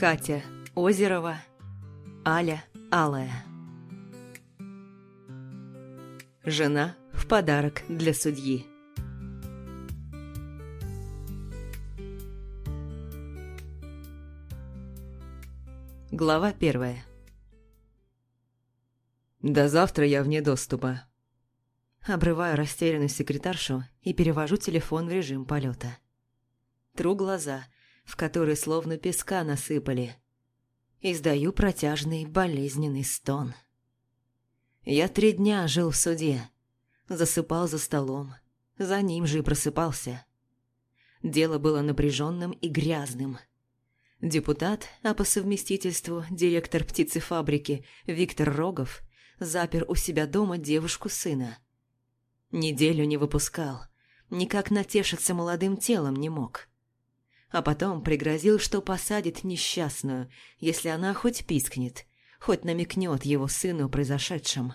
Катя Озерова, Аля Алая. Жена в подарок для судьи. Глава 1. До завтра я вне доступа. Обрываю растерянную секретаршу и перевожу телефон в режим полета. Тру глаза, в которые словно песка насыпали. Издаю протяжный болезненный стон. Я 3 дня жил в суде. Засыпал за столом. За ним же и просыпался. Дело было напряженным и грязным. Депутат, а по совместительству директор птицефабрики Виктор Рогов, запер у себя дома девушку сына. Неделю не выпускал, никак натешиться молодым телом не мог. А потом пригрозил, что посадит несчастную, если она хоть пискнет, хоть намекнет его сыну о произошедшем.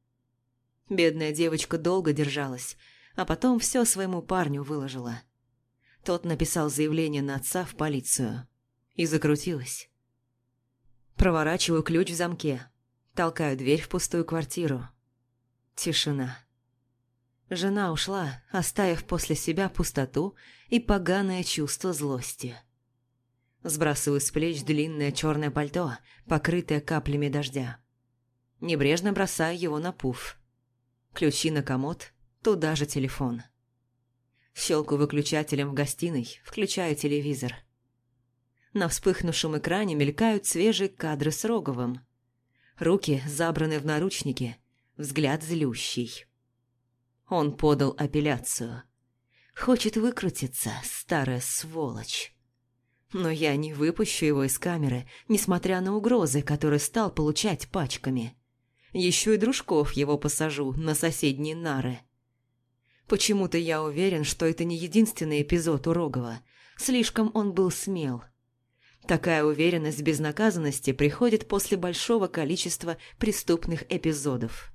Бедная девочка долго держалась, а потом все своему парню выложила. Тот написал заявление на отца в полицию. И закрутилась. Проворачиваю ключ в замке, толкаю дверь в пустую квартиру. Тишина. Жена ушла, оставив после себя пустоту и поганое чувство злости. Сбрасываю с плеч длинное черное пальто, покрытое каплями дождя. Небрежно бросаю его на пуф. Ключи на комод, туда же телефон. Щелкаю выключателем в гостиной, включаю телевизор. На вспыхнувшем экране мелькают свежие кадры с Роговым. Руки забраны в наручники, взгляд злющий. Он подал апелляцию. Хочет выкрутиться, старая сволочь. Но я не выпущу его из камеры, несмотря на угрозы, которые стал получать пачками. Еще и дружков его посажу на соседние нары. Почему-то я уверен, что это не единственный эпизод у Рогова. Слишком он был смел. Такая уверенность в безнаказанности приходит после большого количества преступных эпизодов.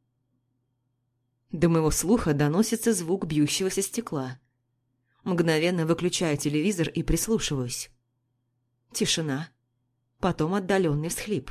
До моего слуха доносится звук бьющегося стекла. Мгновенно выключаю телевизор и прислушиваюсь. Тишина. Потом отдаленный всхлип.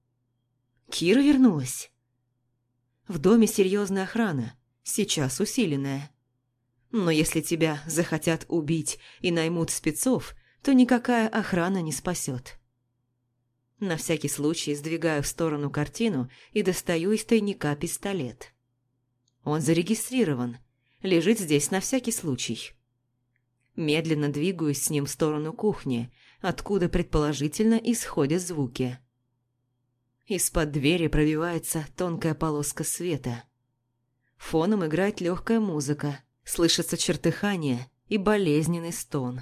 Кира вернулась. В доме серьезная охрана, сейчас усиленная. Но если тебя захотят убить и наймут спецов, то никакая охрана не спасет. На всякий случай сдвигаю в сторону картину и достаю из тайника пистолет. Он зарегистрирован, лежит здесь на всякий случай. Медленно двигаюсь с ним в сторону кухни, откуда предположительно исходят звуки. Из-под двери пробивается тонкая полоска света. Фоном играет легкая музыка, слышится чертыхание и болезненный стон.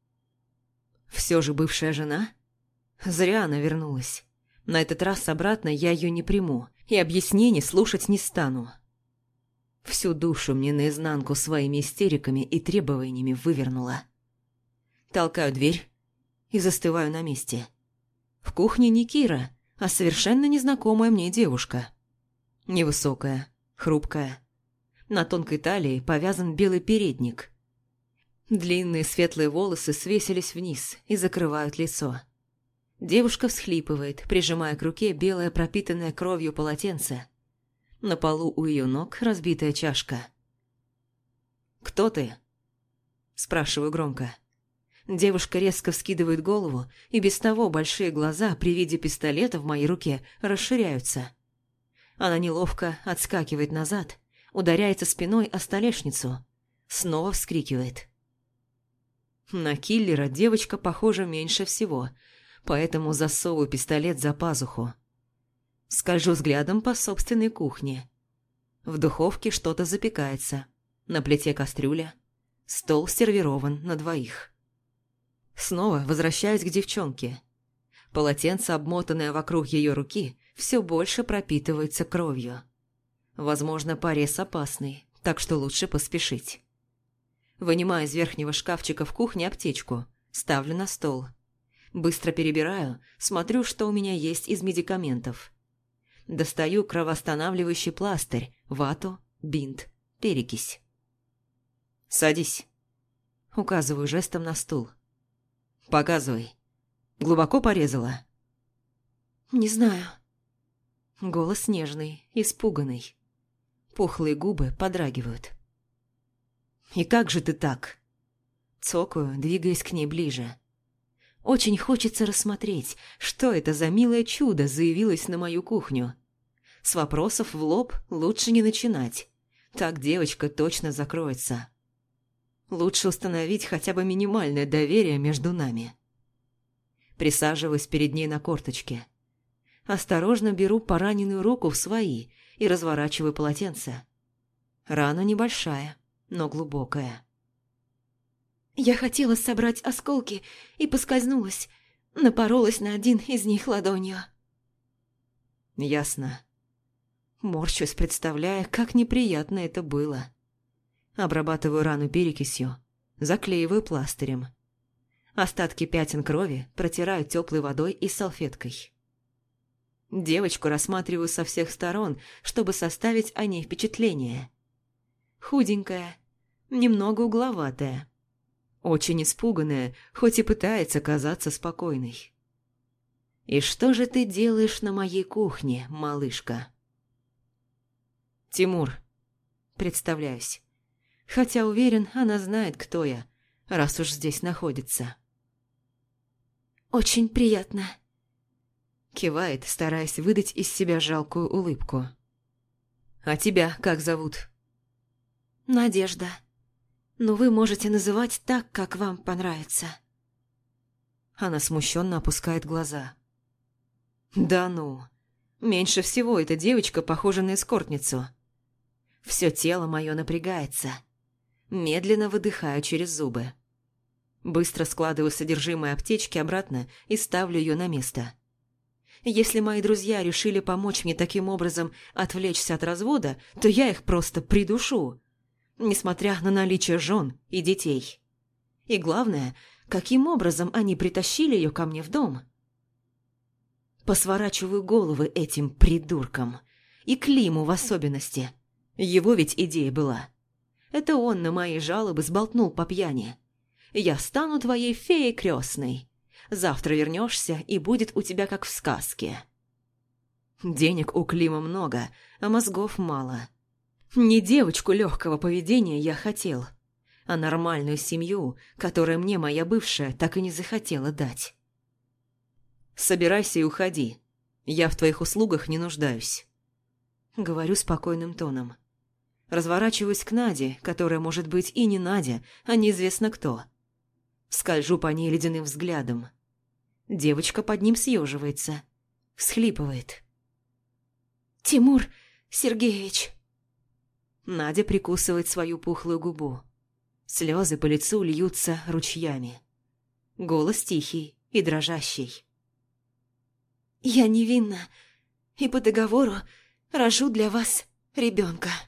Все же бывшая жена? Зря она вернулась. На этот раз обратно я ее не приму и объяснений слушать не стану. Всю душу мне наизнанку своими истериками и требованиями вывернула. Толкаю дверь и застываю на месте. В кухне не Кира, а совершенно незнакомая мне девушка. Невысокая, хрупкая. На тонкой талии повязан белый передник. Длинные светлые волосы свесились вниз и закрывают лицо. Девушка всхлипывает, прижимая к руке белое пропитанное кровью полотенце. На полу у ее ног разбитая чашка. «Кто ты?» – спрашиваю громко. Девушка резко вскидывает голову, и без того большие глаза при виде пистолета в моей руке расширяются. Она неловко отскакивает назад, ударяется спиной о столешницу, снова вскрикивает. На киллера девочка похожа меньше всего, поэтому засовываю пистолет за пазуху. Скольжу взглядом по собственной кухне. В духовке что-то запекается, на плите кастрюля, стол сервирован на 2. Снова возвращаюсь к девчонке. Полотенце, обмотанное вокруг ее руки, все больше пропитывается кровью. Возможно, порез опасный, так что лучше поспешить. Вынимаю из верхнего шкафчика в кухне аптечку, ставлю на стол. Быстро перебираю, смотрю, что у меня есть из медикаментов. Достаю кровоостанавливающий пластырь, вату, бинт, перекись. «Садись», – указываю жестом на стул. «Показывай». Глубоко порезала?» «Не знаю». Голос нежный, испуганный. Пухлые губы подрагивают. «И как же ты так?» Цокаю, двигаясь к ней ближе. Очень хочется рассмотреть, что это за милое чудо заявилось на мою кухню. С вопросов в лоб лучше не начинать. Так девочка точно закроется. Лучше установить хотя бы минимальное доверие между нами. Присаживаюсь перед ней на корточке. Осторожно беру пораненную руку в свои и разворачиваю полотенце. Рана небольшая, но глубокая. Я хотела собрать осколки и поскользнулась. Напоролась на один из них ладонью. Ясно. Морщусь, представляя, как неприятно это было. Обрабатываю рану перекисью, заклеиваю пластырем. Остатки пятен крови протираю теплой водой и салфеткой. Девочку рассматриваю со всех сторон, чтобы составить о ней впечатление. Худенькая, немного угловатая. Очень испуганная, хоть и пытается казаться спокойной. «И что же ты делаешь на моей кухне, малышка?» «Тимур», представляюсь. Хотя уверен, она знает, кто я, раз уж здесь находится. «Очень приятно», – кивает, стараясь выдать из себя жалкую улыбку. «А тебя как зовут?» «Надежда. Но вы можете называть так, как вам понравится». Она смущенно опускает глаза. «Да ну, меньше всего эта девочка похожа на эскортницу. Все тело мое напрягается. Медленно выдыхаю через зубы. Быстро складываю содержимое аптечки обратно и ставлю ее на место. Если мои друзья решили помочь мне таким образом отвлечься от развода, то я их просто придушу, несмотря на наличие жен и детей. И главное, каким образом они притащили ее ко мне в дом. Посворачиваю головы этим придуркам. И Климу в особенности. Его ведь идея была. Это он на мои жалобы сболтнул по пьяни. «Я стану твоей феей крестной. Завтра вернешься, и будет у тебя как в сказке». Денег у Клима много, а мозгов мало. Не девочку легкого поведения я хотел, а нормальную семью, которую мне моя бывшая так и не захотела дать. «Собирайся и уходи. Я в твоих услугах не нуждаюсь», — говорю спокойным тоном. Разворачиваюсь к Наде, которая может быть и не Надя, а неизвестно кто. Скольжу по ней ледяным взглядом. Девочка под ним съеживается, всхлипывает. «Тимур Сергеевич!» Надя прикусывает свою пухлую губу. Слезы по лицу льются ручьями. Голос тихий и дрожащий. «Я невинна, и по договору рожу для вас ребенка».